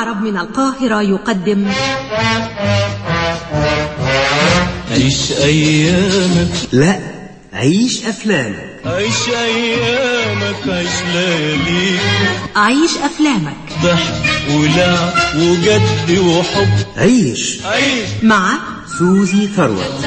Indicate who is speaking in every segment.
Speaker 1: العرب من القاهرة يقدم
Speaker 2: عيش أيامك،
Speaker 3: لا عيش أفلامك،
Speaker 2: عيش أيامك، عيش لياليك،
Speaker 1: عيش أفلامك،
Speaker 2: ضحك ولعب وجد وحب،
Speaker 3: عيش
Speaker 1: مع
Speaker 3: سوزي ثروت.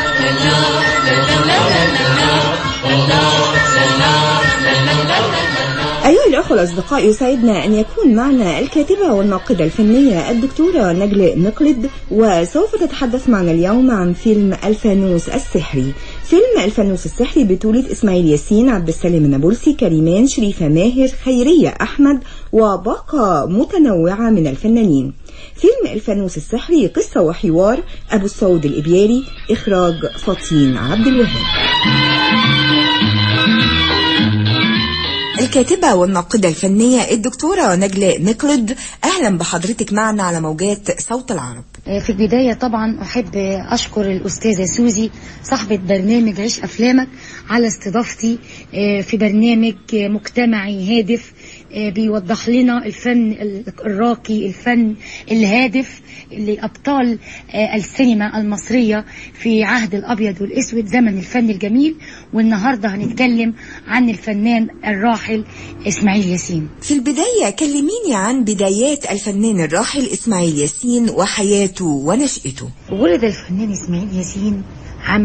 Speaker 4: أيها الأخوة الأصدقاء، يسعدنا أن يكون معنا الكاتبة والناقدة الفنية الدكتورة نجلاء نقلد، وسوف تتحدث معنا اليوم عن فيلم الفانوس السحري. فيلم الفانوس السحري بطولة إسماعيل ياسين، عبد السلام النابلسي، كريمان، شريفة ماهر، خيرية أحمد وباقة متنوعة من الفنانين. فيلم الفانوس السحري قصة وحوار أبو السعود الإبياري، إخراج فطين عبد الوهاب. الكاتبة والناقدة الفنية الدكتورة نجلاء نقلد، أهلا بحضرتك معنا على موجات صوت العرب.
Speaker 5: في البداية طبعا أحب أشكر الأستاذة سوزي صاحبة برنامج عيش أفلامك على استضافتي في برنامج مجتمعي هادف بيوضح لنا الفن الراقي، الفن الهادف لأبطال السينما المصرية في عهد الأبيض والأسود، زمن الفن الجميل. والنهاردة هنتكلم عن الفنان الراحل إسماعيل ياسين.
Speaker 4: في البداية كلميني عن بدايات الفنان الراحل إسماعيل ياسين وحياته ونشأته.
Speaker 5: ولد الفنان إسماعيل ياسين عام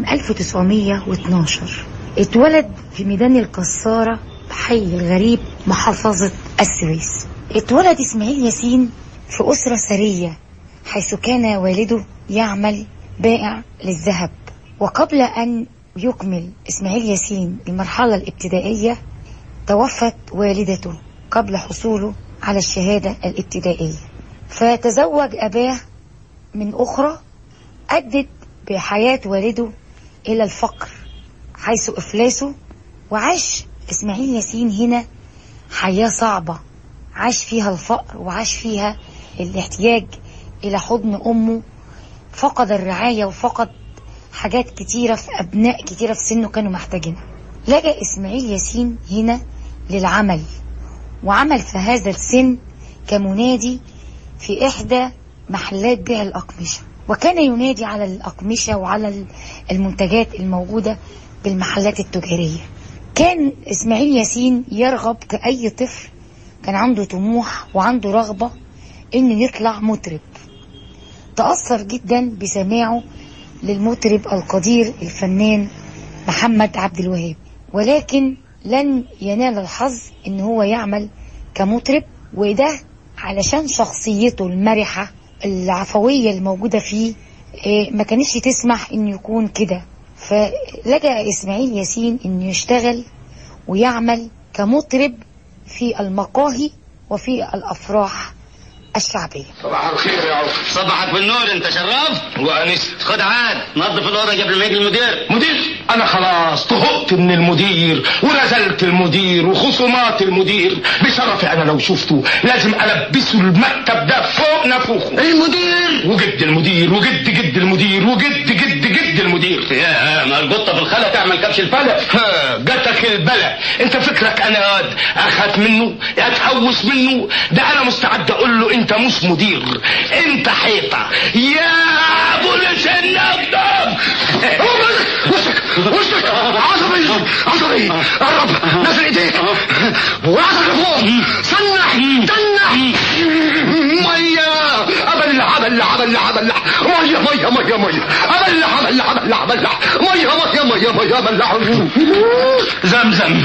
Speaker 5: 1912. اتولد في ميدان القصارة حي الغريب محافظة السويس. اتولد إسماعيل ياسين في أسرة ثرية، حيث كان والده يعمل بائع للذهب. وقبل أن يكمل إسماعيل ياسين المرحلة الابتدائية توفت والدته قبل حصوله على الشهادة الابتدائية، فتزوج أباه من أخرى أدت بحياة والده إلى الفقر حيث إفلاسه. وعاش إسماعيل ياسين هنا حياة صعبة، عاش فيها الفقر وعاش فيها الاحتياج إلى حضن أمه، فقد الرعاية وفقد حاجات كتيرة في أبناء كتيرة في سنه كانوا محتاجينها. لجأ إسماعيل ياسين هنا للعمل، وعمل في هذا السن كمنادي في إحدى محلات بيع الأقمشة، وكان ينادي على الأقمشة وعلى المنتجات الموجودة بالمحلات التجارية. كان إسماعيل ياسين يرغب كأي طفل، كان عنده طموح وعنده رغبة إنه يطلع مطرب. تأثر جدا بسماعه للمطرب القدير الفنان محمد عبد الوهاب، ولكن لن ينال الحظ إن هو يعمل كمطرب، وده علشان شخصيته المرحة العفوية الموجودة فيه ما كانتش تسمح إنه يكون كده. فلجأ إسماعيل ياسين إنه يشتغل ويعمل كمطرب في المقاهي وفي الأفراح الشعبية.
Speaker 6: صباح الخير يا عوف.
Speaker 7: صباحك بالنور، انت شرفت
Speaker 6: وانست.
Speaker 7: خد عاد نظف الأوضة قبل ما يجي المدير.
Speaker 6: مدير؟ انا خلاص طهقت من المدير ونزلت المدير وخصومات المدير. بشرفي انا لو شفته لازم البسه المكتب ده فوق نافوخه.
Speaker 7: المدير
Speaker 6: وجد المدير وجد جد المدير وجد جد جد المدير.
Speaker 7: يا ما القطة في الخلا تعمل كبش الفلا.
Speaker 6: جاتك البلا. انت فكرك انا قاد اخاف منه اتهوس منه؟ ده انا مستعد اقول له انت مش مدير، انت حيطة يا ابو لسان النقدم. وشك عصبي قرب، نزل ايديك وراسك فوق، سنح ميه ابلع ميه ابلع زمزم.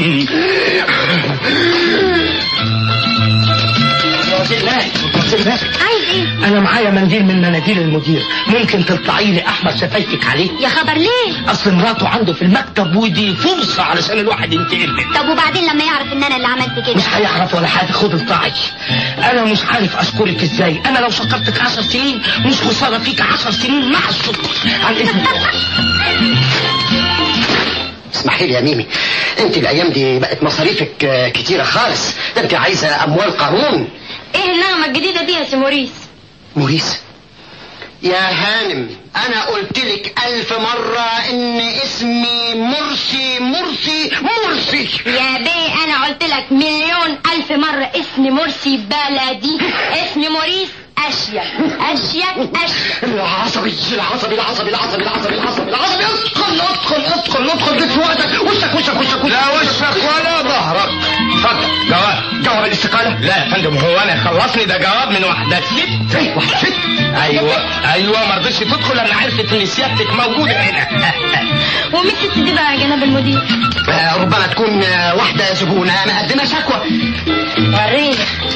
Speaker 8: عايز ايه؟
Speaker 6: انا معايا منديل من مناديل المدير، ممكن تطلعي لي احمر شفايفك عليه؟
Speaker 8: يا خبر ليه؟
Speaker 6: اصل مراته عنده في المكتب ودي فرصه علشان الواحد ينتقل.
Speaker 8: طب وبعدين لما يعرف ان انا اللي عملت كده؟
Speaker 6: مش هيعرف ولا حاجه، خد الطعي. انا مش عارف اشكرك ازاي. انا لو شكرتك 10 سنين مش خساره فيك 10 سنين مع الشكر. عن اذن الله.
Speaker 9: اسمحي لي يا ميمي، انت الايام دي بقت مصاريفك كتيره خالص، ده انت عايزه اموال قانون.
Speaker 8: ايه النغمة الجديدة دي يا سي موريس؟
Speaker 9: موريس؟ يا هانم انا قلت لك 1000 مرة ان اسمي مرسي مرسي مرسي.
Speaker 8: يا بيه انا قلت لك 1,000,000 مرة اسمي مرسي بلدي، اسمي موريس اشيك اشيك اشيك.
Speaker 9: العصبي العصبي العصبي العصبي العصبي العصبي العصبي. ادخل ادخل ادخل ادخل جيت في وقتك. وشك وشك وشك.
Speaker 6: لا وشك ولا ظهرك. اتفضل. جواب الاستقالة. لا يا فندم هو انا خلصني، ده جواب من واحدة ست.
Speaker 9: واحدة ست؟
Speaker 6: ايوه ما رضيتش تدخل لما عرفت ان سيادتك موجودة هنا.
Speaker 8: ومين الست دي بقى يا جناب المدير؟
Speaker 9: ربما تكون واحدة زبونة مقدمة شكوى.
Speaker 8: وريني.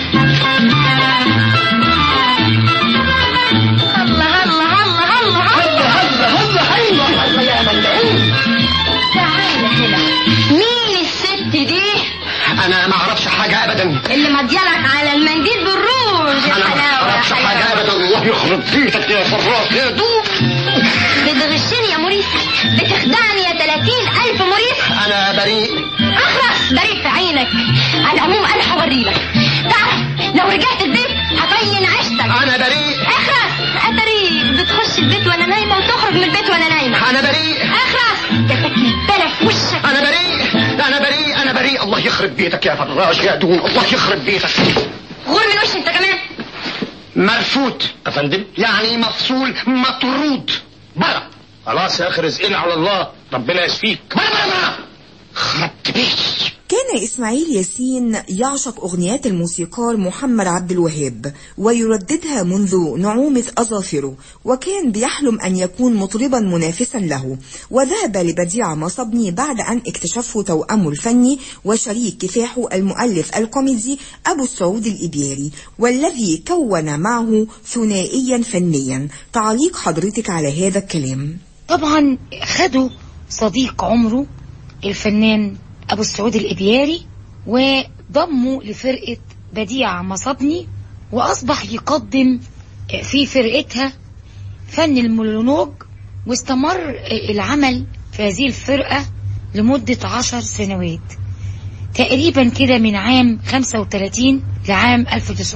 Speaker 8: الله الله الله الله الله الله يا ملعون. تعالى هنا. مين الست دي؟
Speaker 9: انا ما اعرفش حاجة ابدا.
Speaker 8: اللي مضيالك على المنديل بالروج.
Speaker 9: انا ما اعرفش حاجة ابدا. الله يخرب بيتك يا فراس يا دوب.
Speaker 8: بتغشني يا موريس، بتخدعني يا 30,000 موريس.
Speaker 9: انا بريء.
Speaker 8: اخرس بريء في عينك. على العموم انا هوريلك. تعرف لو رجعت البيت هطين عشتك.
Speaker 9: انا بريء.
Speaker 8: اخرس. بريء بتخش البيت وانا نايمه وتخرج من البيت وانا نايمه.
Speaker 9: انا بريء.
Speaker 8: اخرس تفكي البلد في وشك.
Speaker 9: انا بريء انا بريء انا بريء. الله يخرب بيتك يا فراش يا دون. الله يخرب بيتك.
Speaker 8: غور من وشي انت كمان.
Speaker 9: مرفوض
Speaker 6: يا فندم.
Speaker 9: يعني مفصول مطرود برا.
Speaker 6: خلاص يا اخي رزقنا على الله، ربنا يشفيك.
Speaker 9: برا خربت بيتي.
Speaker 4: كان إسماعيل ياسين يعشق أغنيات الموسيقار محمد عبد الوهاب ويرددها منذ نعومة أظافره، وكان بيحلم أن يكون مطربا منافسا له، وذهب لبديع مصبني بعد أن اكتشفه توأمه الفني وشريك كفاحه المؤلف الكوميدي أبو السعود الإبياري، والذي كون معه ثنائيا فنيا. تعليق حضرتك على هذا الكلام؟
Speaker 5: طبعا خدوا صديق عمره الفنان أبو السعود الإبياري وضموا لفرقة بديع مصبني، وأصبح يقدم في فرقتها فن المونولوج، واستمر العمل في هذه الفرقة لمدة 10 سنوات تقريبا كده، من عام 35 لعام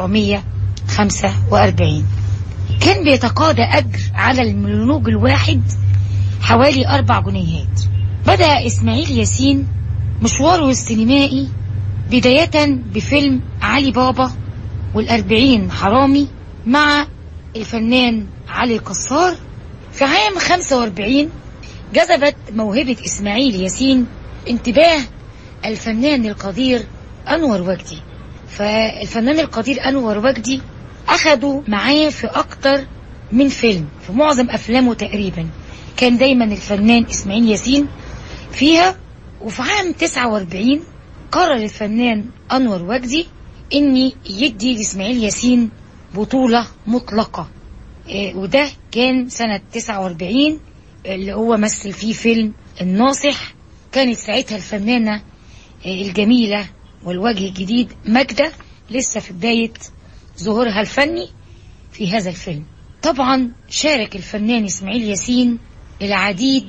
Speaker 5: 1945. كان بيتقاضى أجر على المونولوج الواحد حوالي 4 جنيهات. بدأ إسماعيل ياسين مشواره السينمائي بداية بفيلم علي بابا وال40 حرامي مع الفنان علي القصار. في عام 45 جذبت موهبة إسماعيل ياسين انتباه الفنان القدير أنور وجدي، فالفنان القدير أنور وجدي أخدوا معاه في أكتر من فيلم، في معظم أفلامه تقريبا كان دايما الفنان إسماعيل ياسين فيها. وفي عام 49 قرر الفنان أنور وجدي إني يدي لإسماعيل ياسين بطولة مطلقة، وده كان سنة 49 اللي هو مثل فيه فيلم الناصح. كانت ساعتها الفنانة الجميلة والوجه الجديد ماجدة لسه في بداية ظهورها الفني في هذا الفيلم. طبعا شارك الفنان إسماعيل ياسين العديد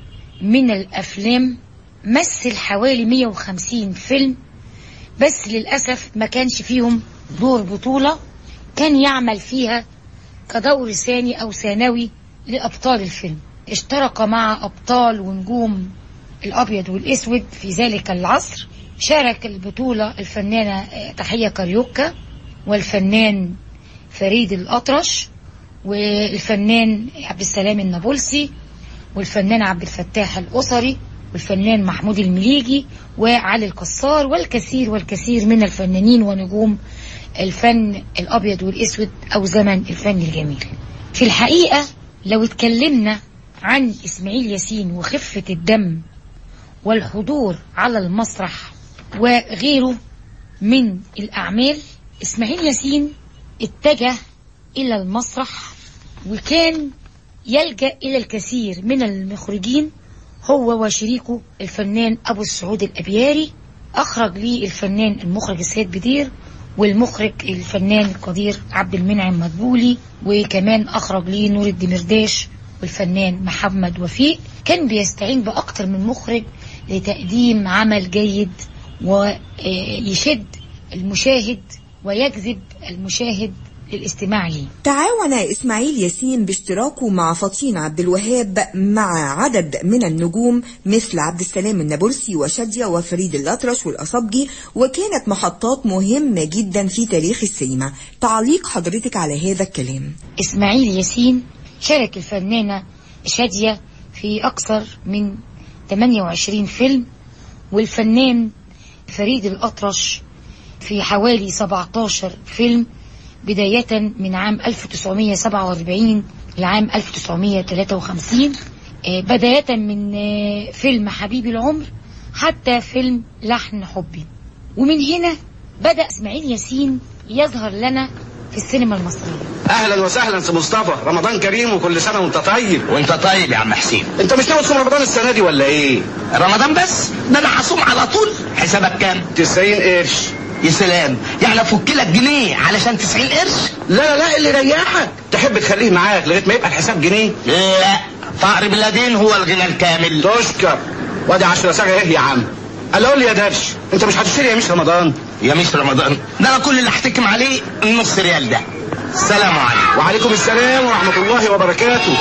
Speaker 5: من الأفلام، مثل حوالي 150 فيلم، بس للأسف ما كانش فيهم دور بطولة، كان يعمل فيها كدور ثاني أو ثانوي لأبطال الفيلم. اشترك مع أبطال ونجوم الأبيض والأسود في ذلك العصر. شارك البطولة الفنانة تحية كاريوكا والفنان فريد الأطرش والفنان عبد السلام النابلسي والفنان عبد الفتاح الأسري والفنان محمود المليجي وعلي القصار والكثير والكثير من الفنانين ونجوم الفن الأبيض والأسود أو زمن الفن الجميل. في الحقيقة لو اتكلمنا عن إسماعيل ياسين وخفة الدم والحضور على المسرح وغيره من الأعمال، إسماعيل ياسين اتجه إلى المسرح وكان يلجأ إلى الكثير من المخرجين، هو وشريكه الفنان أبو السعود الأبياري. أخرج لي الفنان المخرج السيد بدير والمخرج الفنان القدير عبد المنعم مدبولي، وكمان أخرج لي نور الدمرداش والفنان محمد وفيق. كان بيستعين بأكتر من مخرج لتقديم عمل جيد ويشد المشاهد ويجذب المشاهد للاستماع لي.
Speaker 4: تعاون إسماعيل ياسين باشتراكه مع فطين عبد الوهاب مع عدد من النجوم مثل عبد السلام النابلسي وشادية وفريد الأطرش والأصبجي، وكانت محطات مهمة جدا في تاريخ السينما. تعليق حضرتك على هذا الكلام؟
Speaker 5: إسماعيل ياسين شارك الفنانة شادية في أكثر من 28 فيلم، والفنان فريد الأطرش في حوالي 17 فيلم، بداية من عام 1947 لعام 1953، بداية من فيلم حبيبي العمر حتى فيلم لحن حبي. ومن هنا بدأ إسماعيل ياسين يظهر لنا في السينما المصرية.
Speaker 6: اهلا وسهلا سي مصطفى، رمضان كريم وكل سنه وانت طيب.
Speaker 7: وانت طيب يا عم حسين.
Speaker 6: انت مش ناوي تصوم رمضان السنه دي ولا ايه؟
Speaker 7: رمضان بس؟ ده انا هصوم على طول. حسابك كام؟
Speaker 6: 90 قرش.
Speaker 7: يا سلام، يعني افك لك جنيه علشان 90 قرش؟
Speaker 6: لا اللي ريحك. تحب تخليه معاك لغايه ما يبقى الحساب جنيه؟
Speaker 7: لا، فقر بلادين هو الغنى الكامل.
Speaker 6: تشكر. وادي 10 ساعه ايه يا عم؟ قال قول لي يا درش، انت مش هتشتري يا مش رمضان؟
Speaker 7: يا مش رمضان ده انا كل اللي هحتكم عليه النص ريال ده. السلام عليكم.
Speaker 6: وعليكم السلام ورحمه الله وبركاته.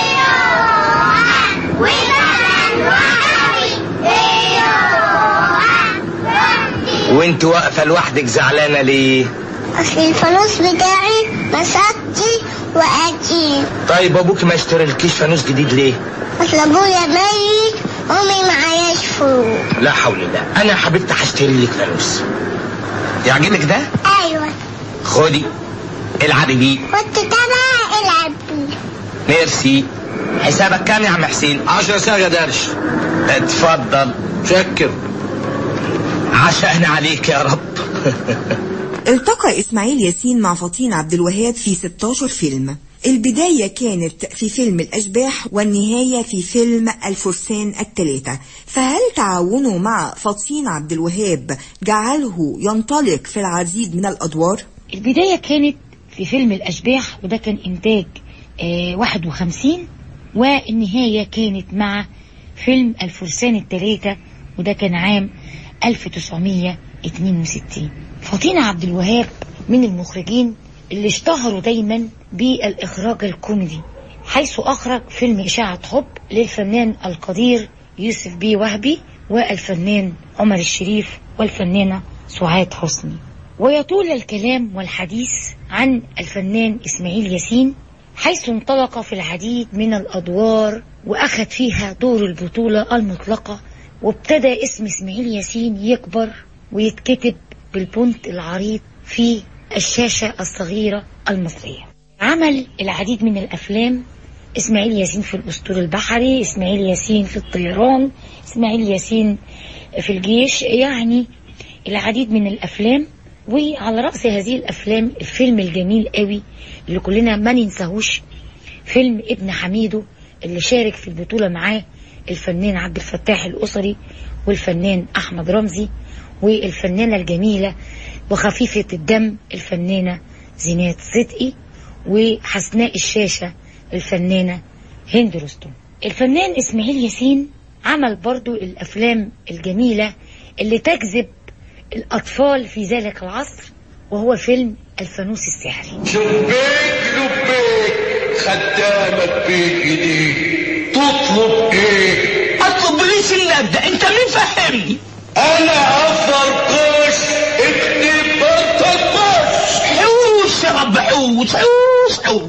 Speaker 7: وانت واقفه لوحدك زعلانه ليه؟
Speaker 10: اصل الفانوس بتاعي مسكتي وقتي.
Speaker 7: طيب ابوك ما اشتريلكيش فانوس جديد ليه؟
Speaker 10: اصل ابويا ميت امي معاياش فلوس.
Speaker 7: لا حول الله. انا يا حبيبتي هشتري لك فانوس. يعجبك ده؟
Speaker 10: ايوه.
Speaker 7: خدي العبي بيه.
Speaker 10: كنت تبع العب بيه.
Speaker 7: ميرسي. حسابك كام يا عم حسين؟
Speaker 6: 10 ساعه يا درش.
Speaker 7: اتفضل.
Speaker 6: شكر.
Speaker 7: عشقنا عليك يا رب.
Speaker 4: التقى إسماعيل ياسين مع فطين عبد الوهاب في 16 فيلم. البداية كانت في فيلم الأشباح والنهاية في فيلم الفرسان الثلاثة. فهل تعاونه مع فطين عبد الوهاب جعله ينطلق في العديد من الأدوار؟
Speaker 5: البداية كانت في فيلم الأشباح وده كان إنتاج 51، والنهاية كانت مع فيلم الفرسان الثلاثة وده كان عام 1962. فطين عبد الوهاب من المخرجين اللي اشتهروا دايما بالإخراج الكوميدي، حيث أخرج فيلم إشاعة حب للفنان القدير يوسف بيه وهبي والفنان عمر الشريف والفنانة سعاد حسني. ويطول الكلام والحديث عن الفنان إسماعيل ياسين، حيث انطلق في العديد من الأدوار وأخذ فيها دور البطولة المطلقة، وابتدى اسم إسماعيل ياسين يكبر ويتكتب بالبونت العريض في الشاشة الصغيرة المصرية. عمل العديد من الأفلام، إسماعيل ياسين في الأسطول البحري، إسماعيل ياسين في الطيران، إسماعيل ياسين في الجيش، يعني العديد من الأفلام. وعلى رأس هذه الأفلام الفيلم الجميل قوي اللي كلنا ما ننساهوش، فيلم ابن حميدو اللي شارك في البطولة معاه الفنان عبد الفتاح الأسري والفنان أحمد رمزي والفنانة الجميلة وخفيفة الدم الفنانة زينات صدقي، وحسناء الشاشة الفنانة هند رستم. الفنان إسماعيل ياسين عمل برضو الأفلام الجميلة اللي تجذب الأطفال في ذلك العصر، وهو فيلم الفانوس السحري.
Speaker 6: لبيك خدامك بإيديك، تطلب ايه؟
Speaker 7: اطلب بليس اللي ابدا. انت مين فهمني؟
Speaker 6: انا افرقش اكتب بطقش.
Speaker 7: حوش يا رب، حوش حوش حوش.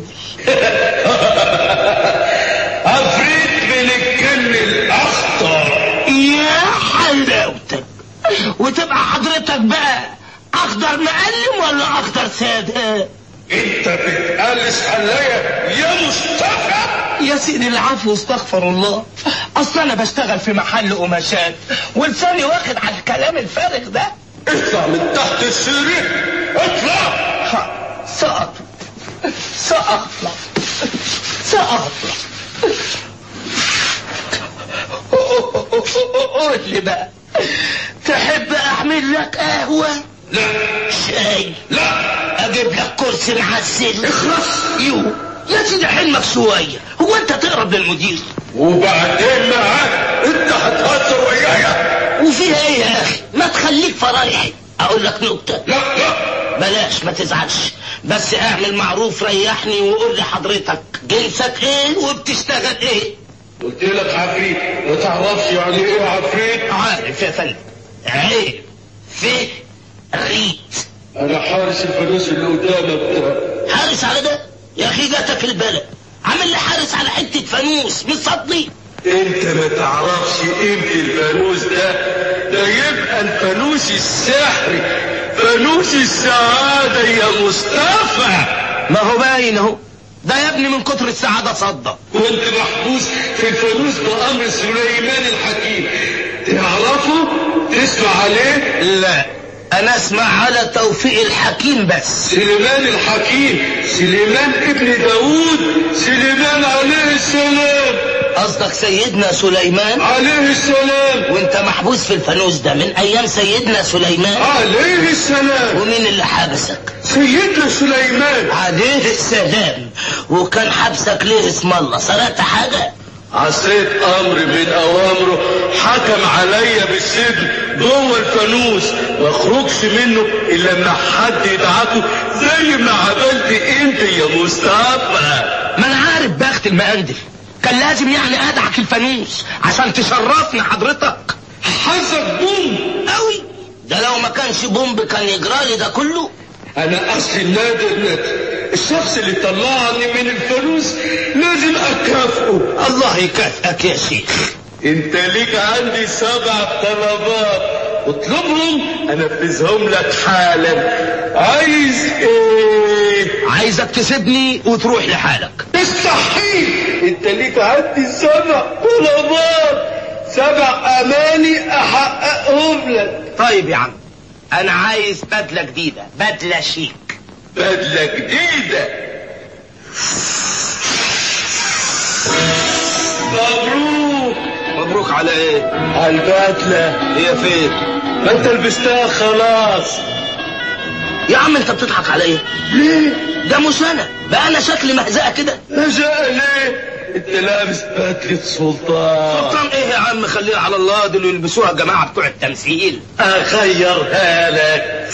Speaker 6: عفريت من الجن الاخضر.
Speaker 7: يا حلاوتك. وتبقى حضرتك بقى اخضر مقلم ولا اخضر ساده؟
Speaker 6: انت بتقلس عليا يا مصطفى؟
Speaker 7: يا سيدي العفو استغفر الله. اصل انا بشتغل في محل قماشات ولساني واخد على الكلام الفارغ ده.
Speaker 6: اطلع من تحت السرير، اطلع.
Speaker 7: سأطلع. قول لي بقى، تحب اعمل لك قهوة؟
Speaker 6: لا.
Speaker 7: شاي؟
Speaker 6: لا.
Speaker 7: اجيب لك كرسي معسل؟
Speaker 6: اخلص.
Speaker 7: يو يا سيدي حلمك شوية، هو انت تقرب للمدير؟
Speaker 6: وبعدين معاك انت هتهزر ويايا؟
Speaker 7: وفيها ايه يا اخي؟ ما تخليك فرايحي. اقول لك نقطة.
Speaker 6: لا
Speaker 7: بلاش ما تزعلش، بس اعمل معروف ريحني وقول لي حضرتك جنسك ايه وبتشتغل ايه؟
Speaker 6: قلت لك عفريت، ما تعرفش يعني ايه عفريت؟
Speaker 7: عارف يا فندم. عيب في ريت.
Speaker 6: انا حارس الفانوس اللي قدامك ده.
Speaker 7: حارس على ده؟ يا اخي جاتك البلد عامل لي حارس على حته فانوس مصدي.
Speaker 6: انت ما تعرفش قيمة الفانوس ده يبقى الفانوس السحري، فانوس السعادة يا مصطفى.
Speaker 7: ما هو باين اهو، ده يا ابني من كتر السعادة صدق.
Speaker 6: وانت محبوس في الفانوس بأمر سليمان الحكيم، تعرفه؟ تسمع عليه؟
Speaker 7: لا، انا اسمع على توفيق الحكيم بس.
Speaker 6: سليمان الحكيم، سليمان ابن داود، سليمان عليه السلام.
Speaker 7: قصدك سيدنا سليمان
Speaker 6: عليه السلام.
Speaker 7: وانت محبوس في الفانوس ده من ايام سيدنا سليمان
Speaker 6: عليه السلام.
Speaker 7: ومين اللي حبسك؟
Speaker 6: سيدنا سليمان
Speaker 7: عليه السلام. وكان حبسك ليه اسم الله؟ سرقت حاجة؟
Speaker 6: عصيت امر من اوامره، حكم عليا بالسجن جوه الفانوس ما اخرجش منه الا لما حد يدعكه زي ما عملت انت يا مصطفى.
Speaker 7: ما انا عارف بخت المقندل، كان لازم يعني ادعك الفانوس عشان تشرفني حضرتك.
Speaker 6: حظك بوم
Speaker 7: قوي، ده لو ما كانش بومب كان يجرالي ده كله.
Speaker 6: انا اصلي نادر الشخص اللي طلعني من الفانوس لازم اكافئه.
Speaker 7: الله يكافئك يا شيخ.
Speaker 6: انت ليك عندي 7 طلبات، اطلبهم انفذهم لك حالا. عايز ايه؟
Speaker 7: عايزك تسيبني وتروح لحالك.
Speaker 6: مستحيل، انت ليك عندي 7 طلبات، 7 اماني احققهم لك.
Speaker 7: طيب يا عم، انا عايز بدلة جديدة، بدلة شيك.
Speaker 6: بدلة جديدة؟ مبروك.
Speaker 7: مبروك على ايه؟
Speaker 6: على البدلة.
Speaker 7: هي فين؟
Speaker 6: ما انت لبستها خلاص.
Speaker 7: يا عم انت بتضحك عليا
Speaker 6: ليه؟
Speaker 7: ده مش انا بقى، انا شكلي مهزقة كده.
Speaker 6: مهزقة ليه؟ انت لابس بدلة سلطان.
Speaker 7: سلطان ايه يا عم؟ خليها على الله، دول يلبسوها الجماعة بتوع التمثيل.
Speaker 6: اخيرها لك.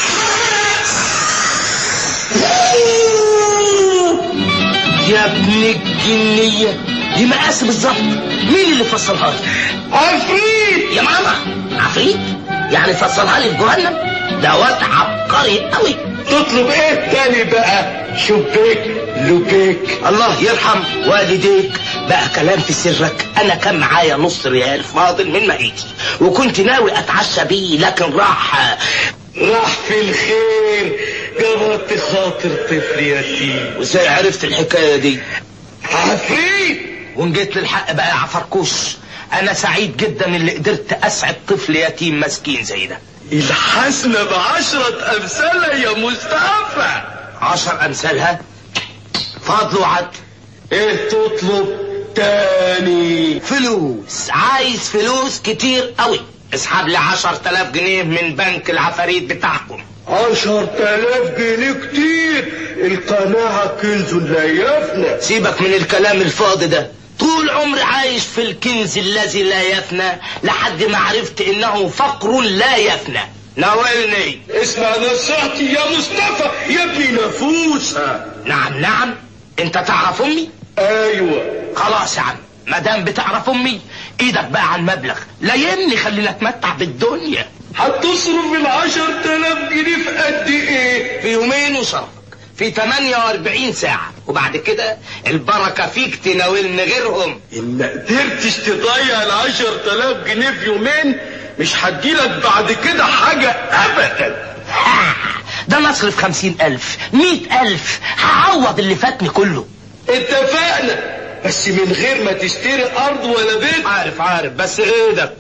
Speaker 7: يا ابن الجنية، دي مقاس بالظبط. مين اللي فصلها لي؟
Speaker 6: عفريت
Speaker 7: يا ماما. عفريت؟ يعني فصلها لي في جهنم؟ ده واد عبقري قوي.
Speaker 6: تطلب ايه تاني بقى؟ شبيك لبيك.
Speaker 7: الله يرحم والديك. بقى كلام في سرك، انا كان معايا نص ريال فاضل من مقيتي وكنت ناوي اتعشى بيه، لكن راح
Speaker 6: في الخير، جبرت خاطر طفل يتيم.
Speaker 7: وازاي عرفت الحكاية دي؟
Speaker 6: عفريت.
Speaker 7: وان جيت للحق بقى يا عفركوش، انا سعيد جدا اللي قدرت اسعد طفل يتيم مسكين زي ده.
Speaker 6: الحسنة ب10 امثالها يا مصطفى.
Speaker 7: 10 امثالها؟ فضل وعد.
Speaker 6: ايه تطلب تاني؟
Speaker 7: فلوس. عايز فلوس كتير قوي. اسحب لي 10,000 جنيه من بنك العفاريت بتاعكم.
Speaker 6: 10,000 جنيه كتير، القناعة كنز لا يفنى.
Speaker 7: سيبك من الكلام الفاضي ده، طول عمري عايش في الكنز الذي لا يفنى لحد ما عرفت انه فقر لا يفنى. ناولني.
Speaker 6: اسمع نصيحتي يا مصطفى يا ابني نفوس.
Speaker 7: نعم. انت تعرف امي؟
Speaker 6: ايوه.
Speaker 7: خلاص يا عم، مادام بتعرف امي ايدك بقى على المبلغ، لا يمني خلينا نتمتع بالدنيا.
Speaker 6: هتصرف 10,000 جنيه في قد ايه؟
Speaker 7: في يومين وشرفك، في 48 ساعة، وبعد كده البركة فيك تناولني غيرهم.
Speaker 6: إن ما قدرتش تضيع 10,000 جنيه في يومين مش هتجيلك بعد كده حاجة أبدا.
Speaker 7: ده نصرف 50,000 100,000 هعوض اللي فاتني كله.
Speaker 6: اتفقنا، بس من غير ما تشتري أرض ولا بيت.
Speaker 7: عارف بس ايدك.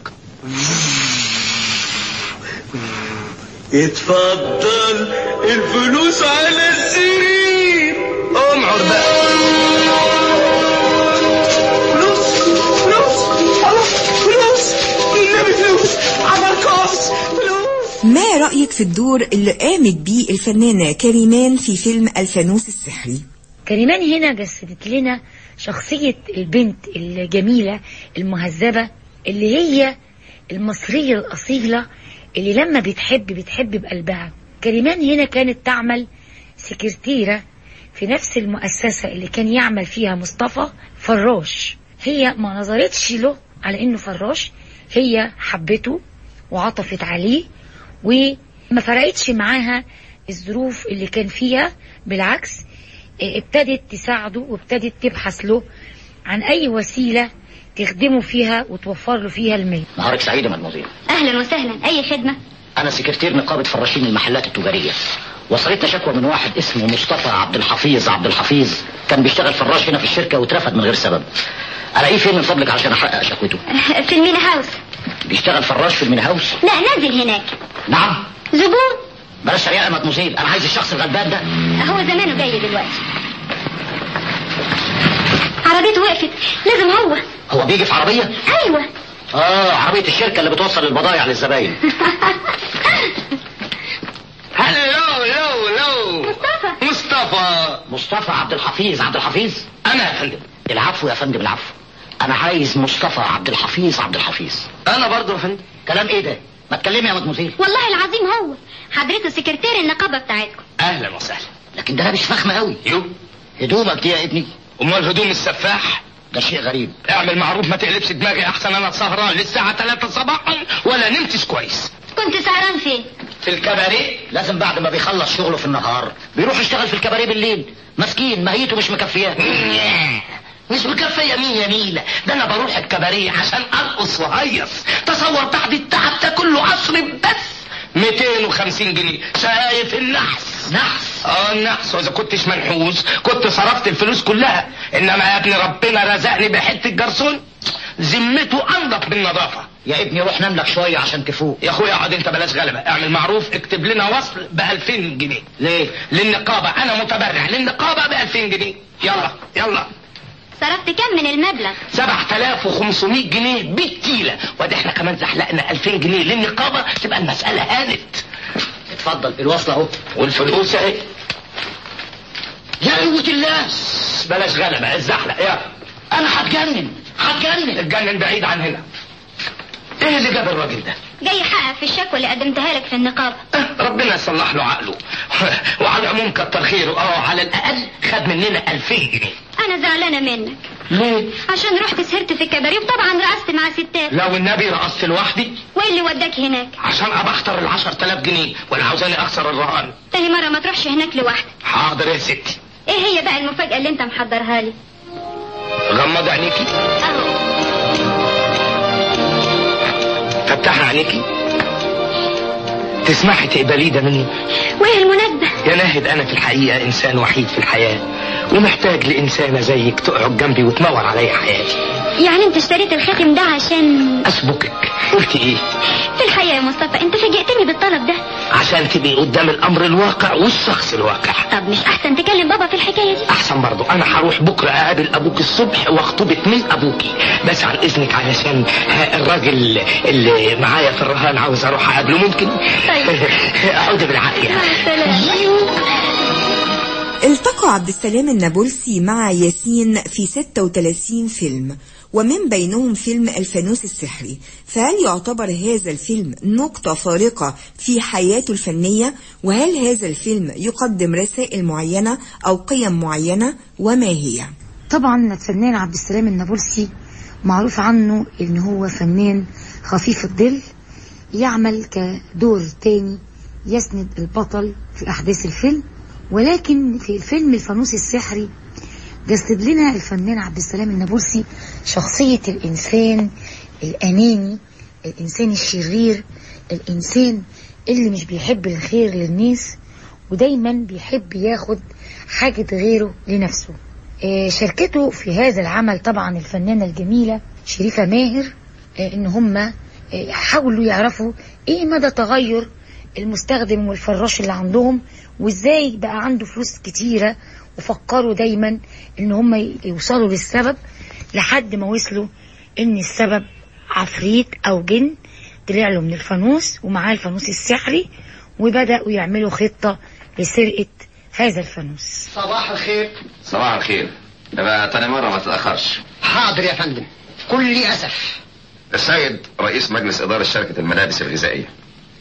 Speaker 6: اتفضل الفلوس على السرير.
Speaker 7: امعر بقى.
Speaker 6: فلوس النبي، فلوس عمركوس، فلوس.
Speaker 4: ما رأيك في الدور اللي قامت بيه الفنانة كريمان في فيلم الفانوس السحري؟
Speaker 5: كريمان هنا جسدت لنا شخصية البنت الجميلة المهذبة اللي هي المصرية الأصيلة اللي لما بتحب بقلبها، كريمان هنا كانت تعمل سكرتيرة في نفس المؤسسة اللي كان يعمل فيها مصطفى فراش. هي ما نظرتش له على انه فراش، هي حبته وعطفت عليه وما فرقتش معاها الظروف اللي كان فيها، بالعكس ابتدت تساعده وابتدت تبحث له عن اي وسيلة تخدمه فيها وتوفر له فيها المال.
Speaker 11: نهارك سعيد يا مدموزيل.
Speaker 8: اهلا وسهلا، اي خدمة؟
Speaker 11: انا سكرتير نقابة فراشين المحلات التجارية. وصلتنا شكوى من واحد اسمه مصطفى عبد الحفيظ كان بيشتغل فراش هنا في الشركة واترفد من غير سبب. الاقيه فين من فضلك عشان احقق شكوته؟
Speaker 8: في المينا هاوس.
Speaker 11: بيشتغل فراش في المينا هاوس؟
Speaker 8: لا، نازل هناك.
Speaker 11: نعم.
Speaker 8: زبون.
Speaker 11: بلاش شريعة يا مدموزيل، انا عايز الشخص الغلبان ده.
Speaker 8: هو زمانه جاي دلوقتي. عربيته وقفت، لازم هو
Speaker 11: بيجي في عربية؟
Speaker 8: ايوه.
Speaker 11: عربية الشركة اللي بتوصل البضايع للزباين.
Speaker 6: هلو
Speaker 11: مصطفى عبد الحفيظ.
Speaker 6: انا يا فندم.
Speaker 11: العفو يا فندم، العفو. انا عايز مصطفى عبد الحفيظ.
Speaker 6: انا برضه يا فندم.
Speaker 11: كلام ايه ده؟ ما تكلمي يا مدموزيل.
Speaker 8: والله العظيم هو حضرته سكرتير النقابة بتاعتكم.
Speaker 6: اهلا وسهلا.
Speaker 11: لكن ده لابس فخمة قوي. هدومك دي يا ابني؟
Speaker 6: امال هدوم السفاح؟
Speaker 11: ده شيء غريب.
Speaker 6: اعمل معروف ما تقلبش دماغي، احسن انا سهران للساعة 3 صباحا ولا نمتش كويس.
Speaker 8: كنت سهران فين؟
Speaker 6: في الكباريه.
Speaker 11: لازم بعد ما بيخلص شغله في النهار بيروح يشتغل في الكباريه بالليل. مسكين ماهيته مش مكفياه.
Speaker 6: مش مكفيه مين يا نيلة؟ ده انا بروح الكباريه عشان ارقص وهيص. تصور بعد التعب ده كله اصرف بس 250 جنيه. شايف النحس؟ النحس. واذا كنتش منحوس كنت صرفت الفلوس كلها، انما يا ابني ربنا رزقني بحته جرسون ذمته انضف بالنظافه.
Speaker 11: يا ابني روح نام لك شويه عشان تفوق.
Speaker 6: يا اخويا اقعد انت، بلاش غلبه. اعمل معروف اكتب لنا وصل ب2000 جنيه.
Speaker 11: ليه؟
Speaker 6: للنقابه. انا متبرع للنقابه ب2000 جنيه. يلا.
Speaker 8: صرفت كم من المبلغ؟
Speaker 6: 7500 جنيه بالكيلة. وده احنا كمان زحلقنا 2000 جنيه للنقابة، تبقى المسألة هانت.
Speaker 11: اتفضل الوصل اهو.
Speaker 6: والفلوس اهي. يا قوة الله، بلاش غلبة، الزحلق. يا
Speaker 11: انا هتجنن.
Speaker 6: اتجنن بعيد عن هنا. ايه اللي جاب الراجل ده؟
Speaker 8: جاي يحقق في الشكوى اللي قدمتها لك في النقابة.
Speaker 6: ربنا يصلح له عقله. وعلى العموم كتر خيره. على الاقل خد مننا 2000 جنيه.
Speaker 8: انا زعلانة منك.
Speaker 6: ليه؟
Speaker 8: عشان رحت سهرت في الكباريه وطبعا رقصت مع ستات.
Speaker 6: لا والنبي رقصت لوحدي.
Speaker 8: وايه اللي وداك هناك؟
Speaker 6: عشان ابى اخسر ال10,000 جنيه ولا عاوزاني اخسر الرهان.
Speaker 8: تاني مرة ما تروحش هناك لوحدك.
Speaker 6: حاضر يا ستي.
Speaker 8: ايه هي بقى المفاجأة اللي انت محضرها لي؟
Speaker 6: غمض عينيكي.
Speaker 8: اهو.
Speaker 6: فتح عينيكي. تسمحي تقبلي ده مني؟
Speaker 8: وايه المناسبة؟
Speaker 6: يا ناهد، انا في الحقيقة انسان وحيد في الحياة، ومحتاج لإنسانة زيك تقعد جنبي وتنور عليا حياتي.
Speaker 8: يعني انت اشتريت الخاتم ده عشان
Speaker 6: اسبكك؟ قلت ايه؟
Speaker 8: في الحقيقة يا مصطفى انت فاجئتني بالطلب ده
Speaker 6: عشان تبقي قدام الامر الواقع والشخص الواقع.
Speaker 8: طب مش احسن تكلم بابا في الحكاية دي؟
Speaker 6: احسن برضو. انا هروح بكرة اقابل ابوك الصبح واخطبك من ابوكي، بس عن اذنك علشان الراجل اللي معايا في الرهان عاوز اروح اقابله. ممكن؟
Speaker 8: طيب.
Speaker 6: اقعدي بالعافية.
Speaker 8: مع السلامة.
Speaker 4: التقى عبد السلام النابلسي مع ياسين في 36 فيلم، ومن بينهم فيلم الفانوس السحري. فهل يعتبر هذا الفيلم نقطة فارقة في حياته الفنية؟ وهل هذا الفيلم يقدم رسائل معينة أو قيم معينة؟ وما هي؟
Speaker 5: طبعا الفنان عبد السلام النابلسي معروف عنه ان هو فنان خفيف الظل، يعمل كدور تاني يسند البطل في احداث الفيلم. ولكن في الفيلم الفانوس السحري جسد لنا الفنان عبد السلام النابلسي شخصية الإنسان الأناني، الإنسان الشرير، الإنسان اللي مش بيحب الخير للناس ودايما بيحب ياخد حاجة غيره لنفسه. شاركته في هذا العمل طبعا الفنانة الجميلة شريفة ماهر، ان هم حاولوا يعرفوا ايه مدى تغير المستخدم والفراش اللي عندهم، وازاي بقى عنده فلوس كتيرة، وفكروا دايما ان هم يوصلوا للسبب، لحد ما وصلوا ان السبب عفريت او جن طلع له من الفانوس ومعاه الفانوس السحري، وبدأوا يعملوا خطة لسرقة هذا الفانوس.
Speaker 6: صباح الخير.
Speaker 12: صباح الخير. يبقى تاني مرة ما تتأخرش.
Speaker 9: حاضر يا فندم، كل أسف.
Speaker 12: السيد رئيس مجلس إدارة شركة الملابس الغذائية.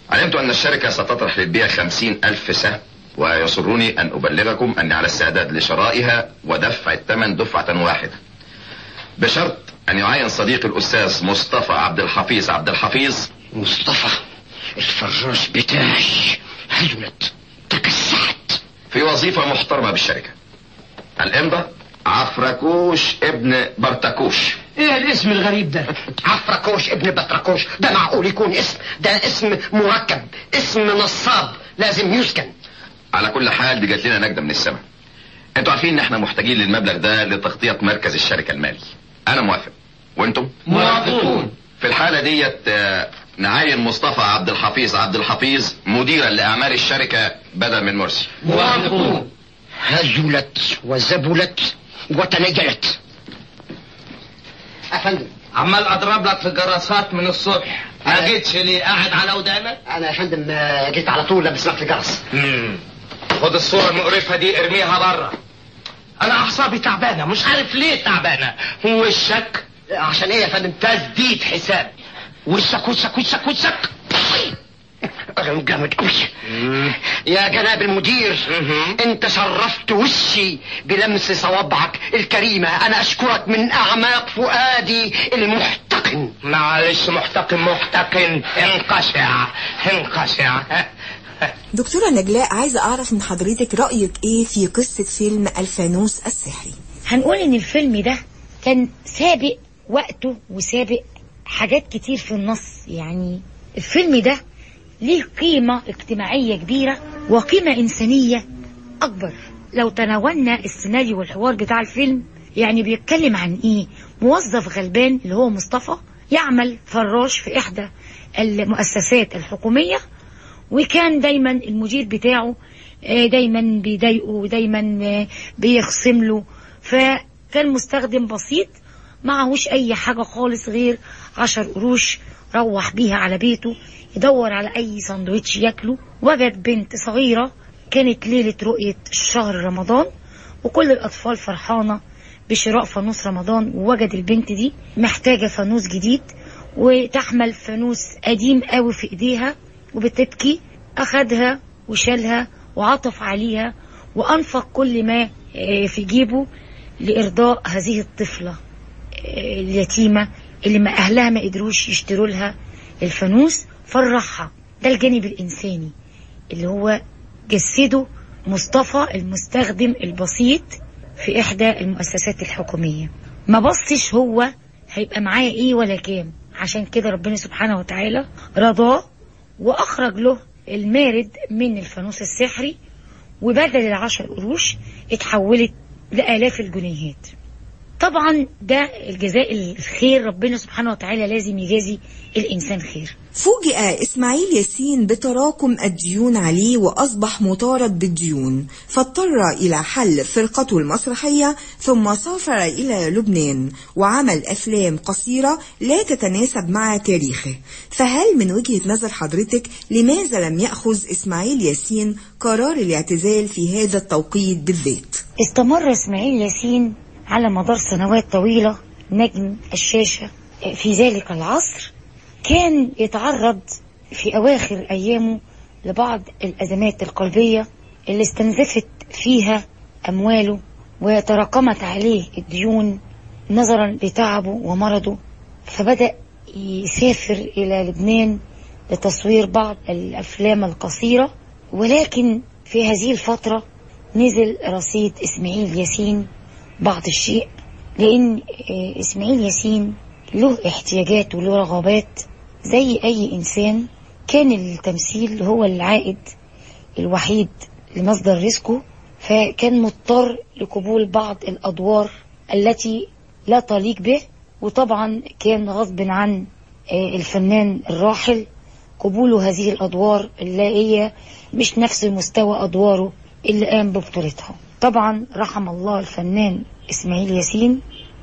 Speaker 12: علمت أن الشركة ستطرح للبيع 50,000 سهم، ويسرني أن أبلغكم أني على استعداد لشرائها ودفع الثمن دفعة واحدة، بشرط أن يعين صديقي الأستاذ مصطفى عبد الحفيظ.
Speaker 9: مصطفى الفراش بتاعي هزلت تكسحت
Speaker 12: في وظيفة محترمة بالشركة. الإمضة عفركوش ابن برتكوش.
Speaker 9: ايه الاسم الغريب ده؟ عفركوش ابن بطركوش ده معقول يكون اسم؟ ده اسم مركب، اسم نصاب لازم يسكن.
Speaker 12: على كل حال دي جات لنا نجدة من السماء. انتوا عارفين ان احنا محتاجين للمبلغ ده لتغطية مركز الشركة المالي. انا موافق، وانتم؟
Speaker 9: موافقون.
Speaker 12: في الحالة ديت نعين مصطفى عبد الحفيظ مديرا لأعمال الشركة بدل من مرسي.
Speaker 9: موافقون. هزلت وزبلت وتنجلت. أفندم،
Speaker 7: عمال اضرب لك في الجراسات من الصبح، ما جيتش ليه؟ قاعد على ودانك؟
Speaker 9: أنا يا فندم جيت على طول لابس لك الجرس.
Speaker 7: خد الصورة المقرفة دي ارميها بره. انا اعصابي تعبانة، مش عارف ليه تعبانة. وشك
Speaker 9: عشان ايه يا فندم؟
Speaker 7: تسديد حساب. وشك وشك وشك وشك.
Speaker 9: أنا جامد قوي. يا جناب المدير، انت شرفت وشي بلمس صوابعك الكريمة. انا اشكرك من اعماق فؤادي المحتقن.
Speaker 7: معلش، محتقن انقشع.
Speaker 4: دكتورة نجلاء، عايزة اعرف من حضرتك رأيك ايه في قصة فيلم الفانوس السحري؟
Speaker 5: هنقول ان الفيلم ده كان سابق وقته وسابق حاجات كتير في النص. يعني الفيلم ده ليه قيمة اجتماعية كبيرة وقيمة إنسانية أكبر. لو تناولنا السيناريو والحوار بتاع الفيلم، يعني بيتكلم عن إيه؟ موظف غلبان اللي هو مصطفى يعمل فراش في إحدى المؤسسات الحكومية، وكان دايما المدير بتاعه دايما بيضايقه ودايما بيخصم له. فكان مستخدم بسيط معهوش أي حاجة خالص غير 10 قروش روح بيها على بيته يدور على أي ساندويتش ياكله. وجد بنت صغيرة، كانت ليلة رؤية شهر رمضان وكل الأطفال فرحانة بشراء فانوس رمضان، ووجد البنت دي محتاجة فانوس جديد وتحمل فانوس قديم قوي في إيديها وبتبكي. أخدها وشالها وعطف عليها وأنفق كل ما في جيبه لإرضاء هذه الطفلة اليتيمة اللي ما أهلها ما قدروش يشتروا لها الفانوس. فرحها. ده الجانب الإنساني اللي هو جسده مصطفى المستخدم البسيط في إحدى المؤسسات الحكومية. ما بصش هو هيبقى معاه إيه ولا كام، عشان كده ربنا سبحانه وتعالى رضاه وأخرج له المارد من الفانوس السحري، وبدل 10 قروش اتحولت لآلاف الجنيهات. طبعا ده الجزاء الخير، ربنا سبحانه وتعالى لازم يجازي الإنسان خير.
Speaker 4: فوجئ إسماعيل ياسين بتراكم الديون عليه وأصبح مطارد بالديون، فاضطر إلى حل فرقته المسرحية، ثم سافر إلى لبنان وعمل أفلام قصيرة لا تتناسب مع تاريخه. فهل من وجهة نظر حضرتك لماذا لم يأخذ إسماعيل ياسين قرار الاعتزال في هذا التوقيت بالذات؟
Speaker 5: استمر إسماعيل ياسين على مدار سنوات طويلة نجم الشاشة في ذلك العصر. كان يتعرض في أواخر أيامه لبعض الأزمات القلبية اللي استنزفت فيها أمواله وتراكمت عليه الديون نظرا لتعبه ومرضه، فبدأ يسافر إلى لبنان لتصوير بعض الأفلام القصيرة. ولكن في هذه الفترة نزل رصيد إسماعيل ياسين بعض الشيء، لأن إسماعيل ياسين له احتياجات وله رغبات زي أي إنسان. كان التمثيل هو العائد الوحيد لمصدر رزقه، فكان مضطر لقبول بعض الأدوار التي لا تليق به. وطبعا كان غصب عن الفنان الراحل قبوله هذه الأدوار اللي هي مش نفس مستوى أدواره اللي قام ببطولتها. طبعا رحم الله الفنان إسماعيل ياسين،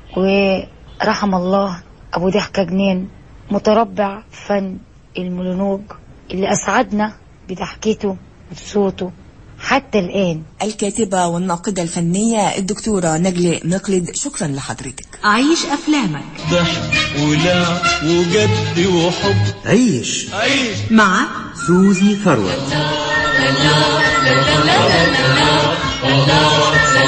Speaker 5: ورحم الله أبو ضحكة جنان متربع فن المونولوج اللي أسعدنا بضحكته وبصوته حتى الآن.
Speaker 4: الكاتبة والناقدة الفنية الدكتورة نجلاء نقلد، شكرا لحضرتك.
Speaker 1: عيش أفلامك.
Speaker 2: ضحك ولعب وجد وحب.
Speaker 3: عيش
Speaker 1: مع
Speaker 3: سوزي ثروت.